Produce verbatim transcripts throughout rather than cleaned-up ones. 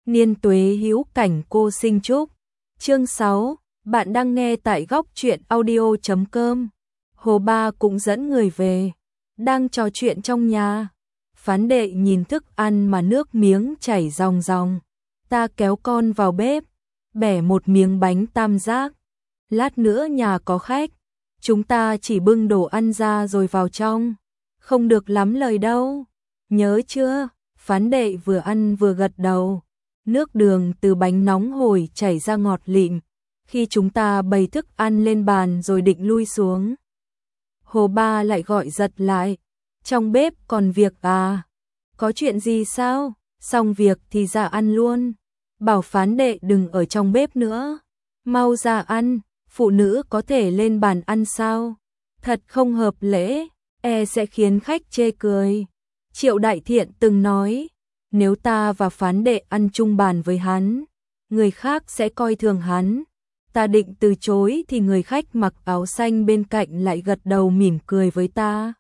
Niên tuế hữu cảnh cô sinh chúc. Chương sáu, bạn đang nghe tại góc truyện audio chấm com. Hồ Ba cũng dẫn người về, đang trò chuyện trong nhà. Phán đệ nhìn thức ăn mà nước miếng chảy ròng ròng. Ta kéo con vào bếp, bẻ một miếng bánh tam giác. Lát nữa nhà có khách, chúng ta chỉ bưng đồ ăn ra rồi vào trong. Không được lắm lời đâu. Nhớ chưa? Phán đệ vừa ăn vừa gật đầu. Nước đường từ bánh nóng hổi chảy ra ngọt lịm. Khi chúng ta bày thức ăn lên bàn rồi định lui xuống, Hồ Ba lại gọi giật lại. Trong bếp còn việc à? Có chuyện gì sao? Xong việc thì ra ăn luôn. Bảo phán đệ đừng ở trong bếp nữa. Mau ra ăn, phụ nữ có thể lên bàn ăn sao? Thật không hợp lễ, e sẽ khiến khách chê cười. Triệu Đại Thiện từng nói, nếu ta và phán đệ ăn chung bàn với hắn, người khác sẽ coi thường hắn. Ta định từ chối thì người khách mặc áo xanh bên cạnh lại gật đầu mỉm cười với ta.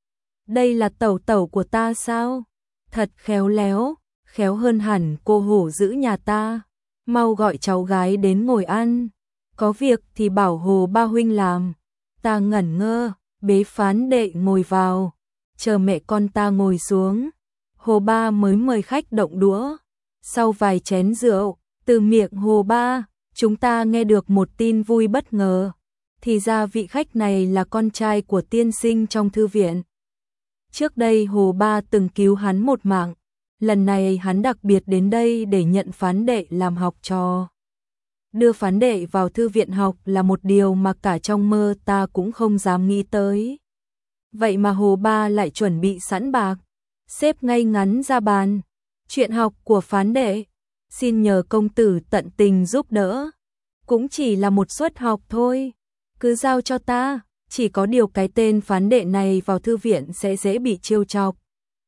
Đây là tẩu tẩu của ta sao? Thật khéo léo, khéo hơn hẳn cô hổ giữ nhà ta. Mau gọi cháu gái đến ngồi ăn. Có việc thì bảo Hồ Ba huynh làm. Ta ngẩn ngơ, bế phán đệ ngồi vào, chờ mẹ con ta ngồi xuống. Hồ Ba mới mời khách động đũa. Sau vài chén rượu, từ miệng Hồ Ba, chúng ta nghe được một tin vui bất ngờ. Thì ra vị khách này là con trai của tiên sinh trong thư viện. Trước đây Hồ Ba từng cứu hắn một mạng. Lần này hắn đặc biệt đến đây để nhận phán đệ làm học trò. Đưa phán đệ vào thư viện học là một điều mà cả trong mơ ta cũng không dám nghĩ tới. Vậy mà Hồ Ba lại chuẩn bị sẵn bạc, xếp ngay ngắn ra bàn. Chuyện học của phán đệ, xin nhờ công tử tận tình giúp đỡ. Cũng chỉ là một suất học thôi, cứ giao cho ta. Chỉ có điều cái tên phán đệ này vào thư viện sẽ dễ bị trêu chọc.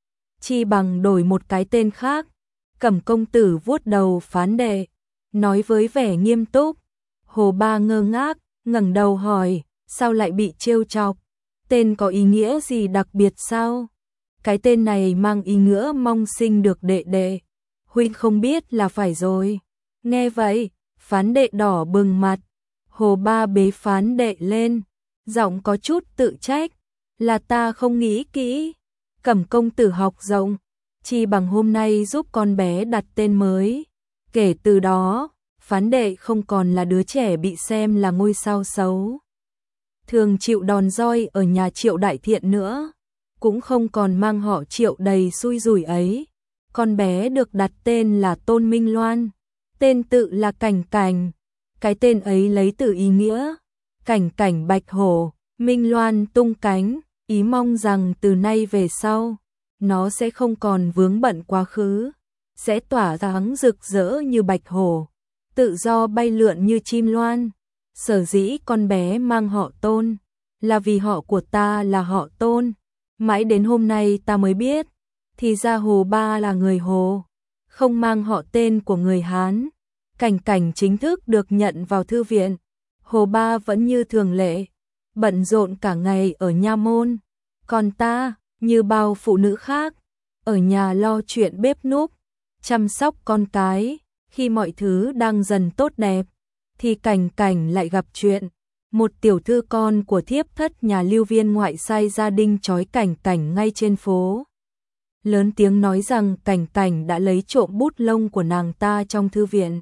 Chi bằng đổi một cái tên khác. Cẩm công tử vuốt đầu phán đệ, nói với vẻ nghiêm túc. Hồ Ba ngơ ngác, ngẩng đầu hỏi, sao lại bị trêu chọc? Tên có ý nghĩa gì đặc biệt sao? Cái tên này mang ý nghĩa mong sinh được đệ đệ. Huynh không biết là phải rồi. Nghe vậy, phán đệ đỏ bừng mặt. Hồ Ba bế phán đệ lên, giọng có chút tự trách. Là ta không nghĩ kỹ. Cẩm công tử học rộng, chi bằng hôm nay giúp con bé đặt tên mới. Kể từ đó, phán đệ không còn là đứa trẻ bị xem là ngôi sao xấu, thường chịu đòn roi ở nhà Triệu Đại Thiện nữa. Cũng không còn mang họ Triệu đầy xui rủi ấy. Con bé được đặt tên là Tôn Minh Loan, tên tự là Cảnh Cảnh. Cái tên ấy lấy từ ý nghĩa cảnh cảnh bạch hổ, Minh Loan tung cánh, ý mong rằng từ nay về sau, nó sẽ không còn vướng bận quá khứ, sẽ tỏa sáng rực rỡ như bạch hổ, tự do bay lượn như chim loan. Sở dĩ con bé mang họ Tôn, là vì họ của ta là họ Tôn. Mãi đến hôm nay ta mới biết, thì ra Hồ Ba là người Hồ, không mang họ tên của người Hán. Cảnh Cảnh chính thức được nhận vào thư viện. Hồ Ba vẫn như thường lệ, bận rộn cả ngày ở nha môn. Còn ta, như bao phụ nữ khác, ở nhà lo chuyện bếp núc, chăm sóc con cái. Khi mọi thứ đang dần tốt đẹp, thì Cảnh Cảnh lại gặp chuyện. Một tiểu thư con của thiếp thất nhà Lưu Viên ngoại sai gia đình trói Cảnh Cảnh ngay trên phố. Lớn tiếng nói rằng Cảnh Cảnh đã lấy trộm bút lông của nàng ta trong thư viện.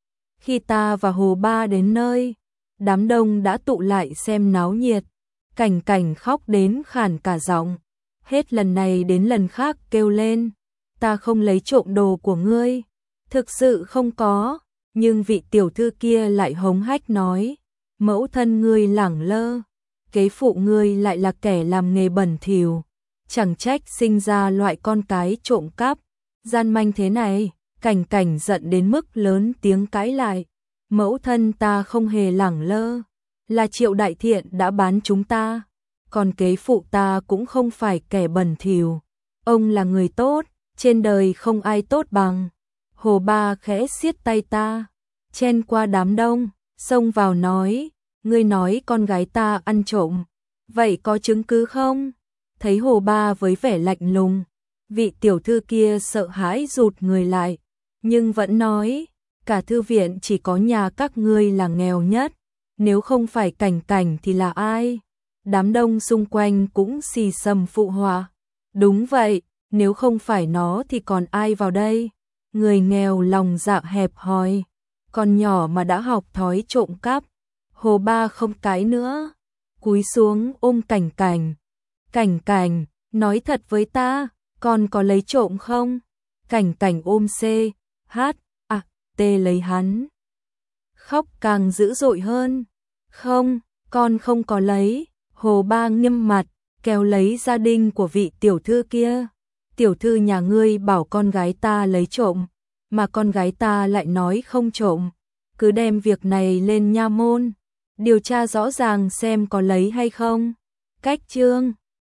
Khi ta và Hồ Ba đến nơi, đám đông đã tụ lại xem náo nhiệt. Cảnh Cảnh khóc đến khản cả giọng, hết lần này đến lần khác kêu lên, ta không lấy trộm đồ của ngươi, thực sự không có. Nhưng vị tiểu thư kia lại hống hách nói, mẫu thân ngươi lẳng lơ, kế phụ ngươi lại là kẻ làm nghề bẩn thỉu, chẳng trách sinh ra loại con cái trộm cắp, gian manh thế này. Cảnh Cảnh giận đến mức lớn tiếng cãi lại, mẫu thân ta không hề lẳng lơ, là Triệu Đại Thiện đã bán chúng ta, còn kế phụ ta cũng không phải kẻ bẩn thỉu, ông là người tốt, trên đời không ai tốt bằng. Hồ Ba khẽ siết tay ta, chen qua đám đông, xông vào nói, ngươi nói con gái ta ăn trộm, vậy có chứng cứ không? Thấy Hồ Ba với vẻ lạnh lùng, vị tiểu thư kia sợ hãi rụt người lại, nhưng vẫn nói, cả thư viện chỉ có nhà các ngươi là nghèo nhất, nếu không phải Cảnh Cảnh thì là ai? Đám đông xung quanh cũng xì xầm phụ họa. Đúng vậy, nếu không phải nó thì còn ai vào đây? Người nghèo lòng dạ hẹp hòi, con nhỏ mà đã học thói trộm cắp. Hồ Ba không cái nữa, cúi xuống ôm Cảnh Cảnh. Cảnh Cảnh, nói thật với ta, con có lấy trộm không? Cảnh Cảnh ôm C, H, A, T lấy hắn. Khóc càng dữ dội hơn. Không, con không có lấy. Hồ Ba nghiêm mặt, kéo lấy gia đình của vị tiểu thư kia. Tiểu thư nhà ngươi bảo con gái ta lấy trộm, mà con gái ta lại nói không trộm. Cứ đem việc này lên nha môn, điều tra rõ ràng xem có lấy hay không. Cách chương